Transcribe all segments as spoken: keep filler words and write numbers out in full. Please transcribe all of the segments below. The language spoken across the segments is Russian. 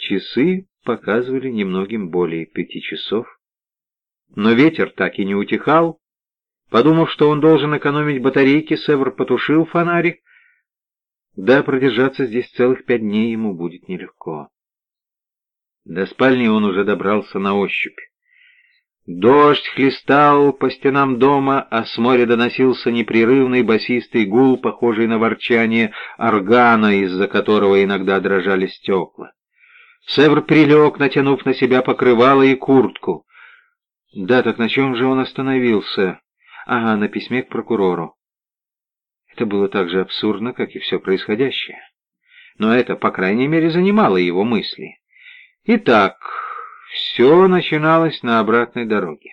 Часы показывали немногим более пяти часов. Но ветер так и не утихал. Подумав, что он должен экономить батарейки, Севр потушил фонарик. Да, продержаться здесь целых пять дней ему будет нелегко. До спальни он уже добрался на ощупь. Дождь хлестал по стенам дома, а с моря доносился непрерывный басистый гул, похожий на ворчание органа, из-за которого иногда дрожали стекла. Севр прилег, натянув на себя покрывало и куртку. Да, так на чем же он остановился? Ага, на письме к прокурору. Это было так же абсурдно, как и все происходящее. Но это, по крайней мере, занимало его мысли. Итак, все начиналось на обратной дороге.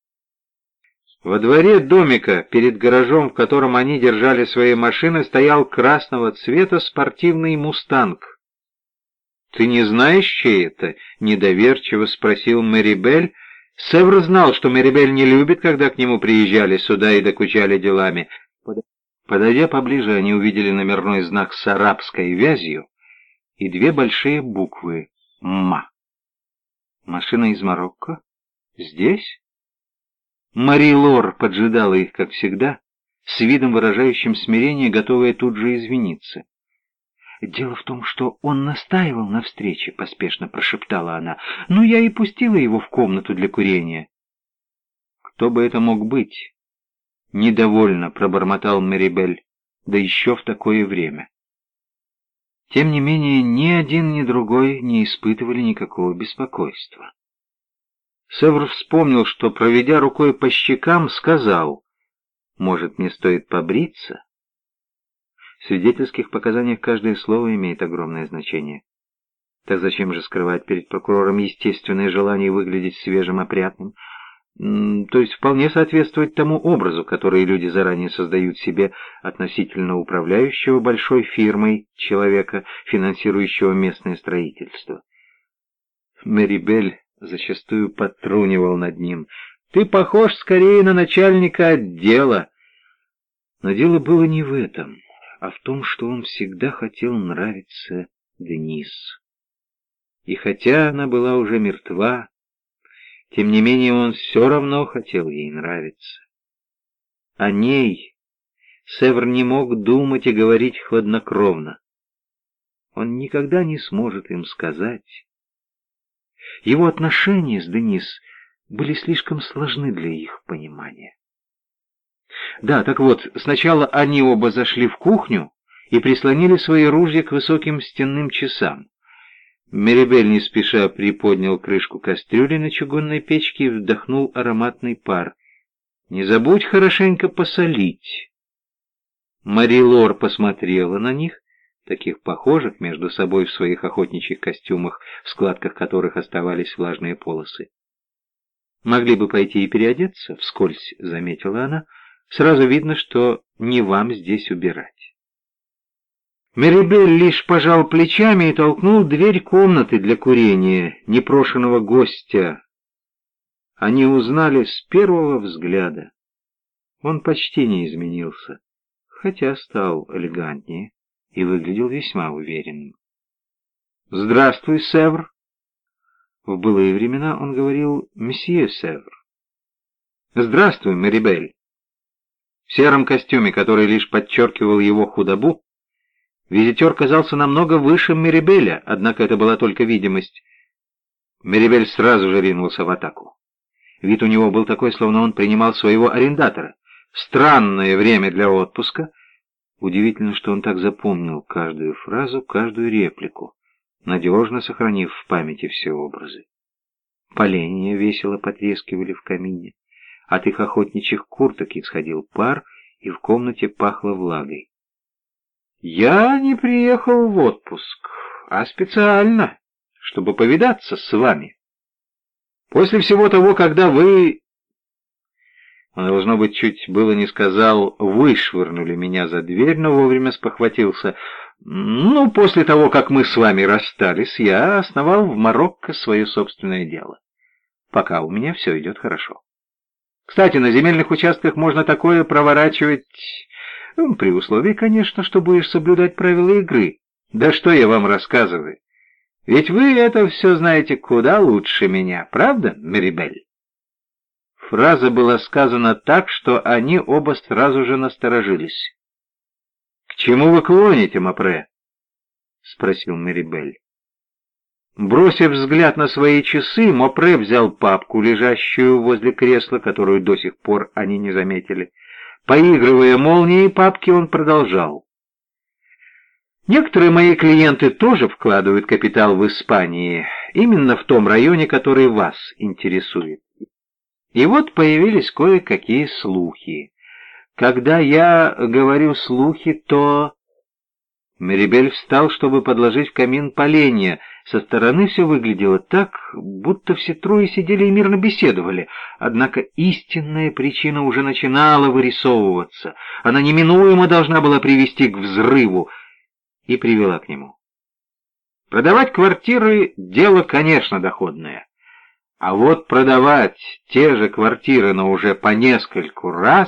Во дворе домика, перед гаражом, в котором они держали свои машины, стоял красного цвета спортивный «Мустанг». «Ты не знаешь, чей это?» — недоверчиво спросил Мэрибель. Севр знал, что Мэрибель не любит, когда к нему приезжали сюда и докучали делами. Подойдя поближе, они увидели номерной знак с арабской вязью и две большие буквы «М». «Машина из Марокко? Здесь?» Мари Лор поджидала их, как всегда, с видом выражающим смирение, готовая тут же извиниться. «Дело в том, что он настаивал на встрече», — поспешно прошептала она. «Ну, я и пустила его в комнату для курения». «Кто бы это мог быть?» — недовольно пробормотал Мэрибель, да еще в такое время. Тем не менее, ни один, ни другой не испытывали никакого беспокойства. Севр вспомнил, что, проведя рукой по щекам, сказал: «Может, мне стоит побриться?» В свидетельских показаниях каждое слово имеет огромное значение. Так зачем же скрывать перед прокурором естественное желание выглядеть свежим, опрятным? То есть вполне соответствовать тому образу, который люди заранее создают себе относительно управляющего большой фирмой человека, финансирующего местное строительство. Мэрибель зачастую подтрунивал над ним. «Ты похож скорее на начальника отдела». Но дело было не в этом, а в том, что он всегда хотел нравиться Денис. И хотя она была уже мертва, тем не менее он все равно хотел ей нравиться. О ней Севр не мог думать и говорить хладнокровно. Он никогда не сможет им сказать. Его отношения с Денис были слишком сложны для их понимания. Да, так вот, сначала они оба зашли в кухню и прислонили свои ружья к высоким стенным часам. Мэрибель не спеша приподнял крышку кастрюли на чугунной печке и вдохнул ароматный пар. «Не забудь хорошенько посолить». Мари Лор посмотрела на них, таких похожих между собой в своих охотничьих костюмах, в складках которых оставались влажные полосы. «Могли бы пойти и переодеться», — вскользь заметила она. «Сразу видно, что не вам здесь убирать». Мэрибель лишь пожал плечами и толкнул дверь комнаты для курения непрошеного гостя. Они узнали с первого взгляда. Он почти не изменился, хотя стал элегантнее и выглядел весьма уверенным. «Здравствуй, Севр!» В былые времена он говорил «Месье Севр». «Здравствуй, Мэрибель!» В сером костюме, который лишь подчеркивал его худобу, визитер казался намного выше Мэрибеля, однако это была только видимость. Мэрибель сразу же ринулся в атаку. Вид у него был такой, словно он принимал своего арендатора. Странное время для отпуска. Удивительно, что он так запомнил каждую фразу, каждую реплику, надежно сохранив в памяти все образы. Поленья весело потрескивали в камине. От их охотничьих курток исходил пар, и в комнате пахло влагой. «Я не приехал в отпуск, а специально, чтобы повидаться с вами. После всего того, когда вы...» Он, должно быть, чуть было не сказал «вышвырнули меня за дверь», но вовремя спохватился. «Ну, после того, как мы с вами расстались, я основал в Марокко свое собственное дело. Пока у меня все идет хорошо. Кстати, на земельных участках можно такое проворачивать, при условии, конечно, что будешь соблюдать правила игры. Да что я вам рассказываю? Ведь вы это все знаете куда лучше меня, правда, Мерибель?» Фраза была сказана так, что они оба сразу же насторожились. «К чему вы клоните, Мопре?» — спросил Мерибель. Бросив взгляд на свои часы, Мопре взял папку, лежащую возле кресла, которую до сих пор они не заметили. Поигрывая молнией папки, он продолжал. «Некоторые мои клиенты тоже вкладывают капитал в Испании, именно в том районе, который вас интересует. И вот появились кое-какие слухи. Когда я говорю слухи, то...» Мерибель встал, чтобы подложить в камин поленья. Со стороны все выглядело так, будто все трое сидели и мирно беседовали. Однако истинная причина уже начинала вырисовываться. Она неминуемо должна была привести к взрыву, и привела к нему. Продавать квартиры — дело, конечно, доходное. А вот продавать те же квартиры, но уже по нескольку раз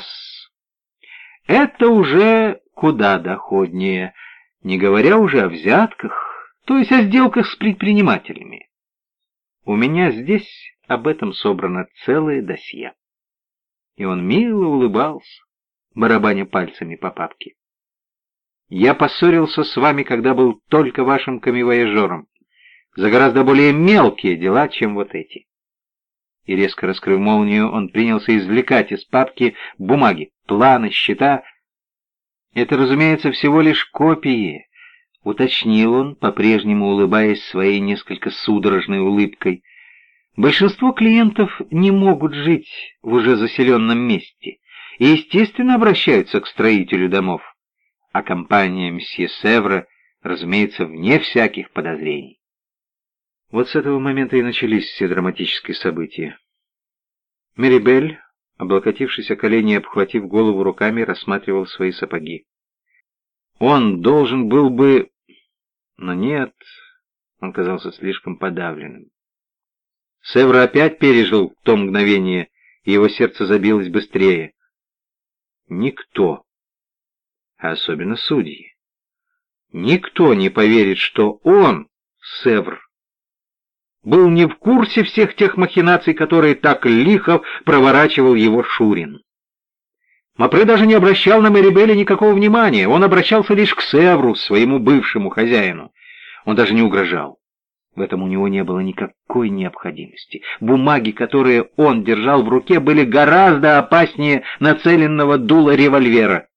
— это уже куда доходнее, не говоря уже о взятках, то есть о сделках с предпринимателями. У меня здесь об этом собрано целое досье. И он мило улыбался, барабаня пальцами по папке. «Я поссорился с вами, когда был только вашим коммивояжером, за гораздо более мелкие дела, чем вот эти». И резко раскрыв молнию, он принялся извлекать из папки бумаги, планы, счета. «Это, разумеется, всего лишь копии», — уточнил он, по-прежнему улыбаясь своей несколько судорожной улыбкой. «Большинство клиентов не могут жить в уже заселенном месте и, естественно, обращаются к строителю домов, а компания мсье Севра, разумеется, вне всяких подозрений». Вот с этого момента и начались все драматические события. Мерибель, облокотившись о колени и обхватив голову руками, рассматривал свои сапоги. Он должен был бы... Но нет, он казался слишком подавленным. Севра опять пережил то мгновение, и его сердце забилось быстрее. Никто, а особенно судьи, никто не поверит, что он, Севр, был не в курсе всех тех махинаций, которые так лихо проворачивал его Шурин. Мопре даже не обращал на Мерибеля никакого внимания, он обращался лишь к Севру, своему бывшему хозяину. Он даже не угрожал. В этом у него не было никакой необходимости. Бумаги, которые он держал в руке, были гораздо опаснее нацеленного дула револьвера.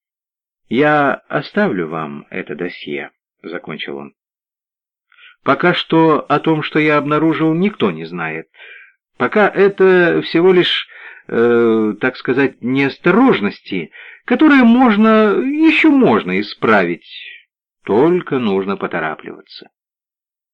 «Я оставлю вам это досье», — закончил он. «Пока что о том, что я обнаружил, никто не знает. Пока это всего лишь, э, так сказать, неосторожности, которые можно, еще можно исправить. Только нужно поторапливаться».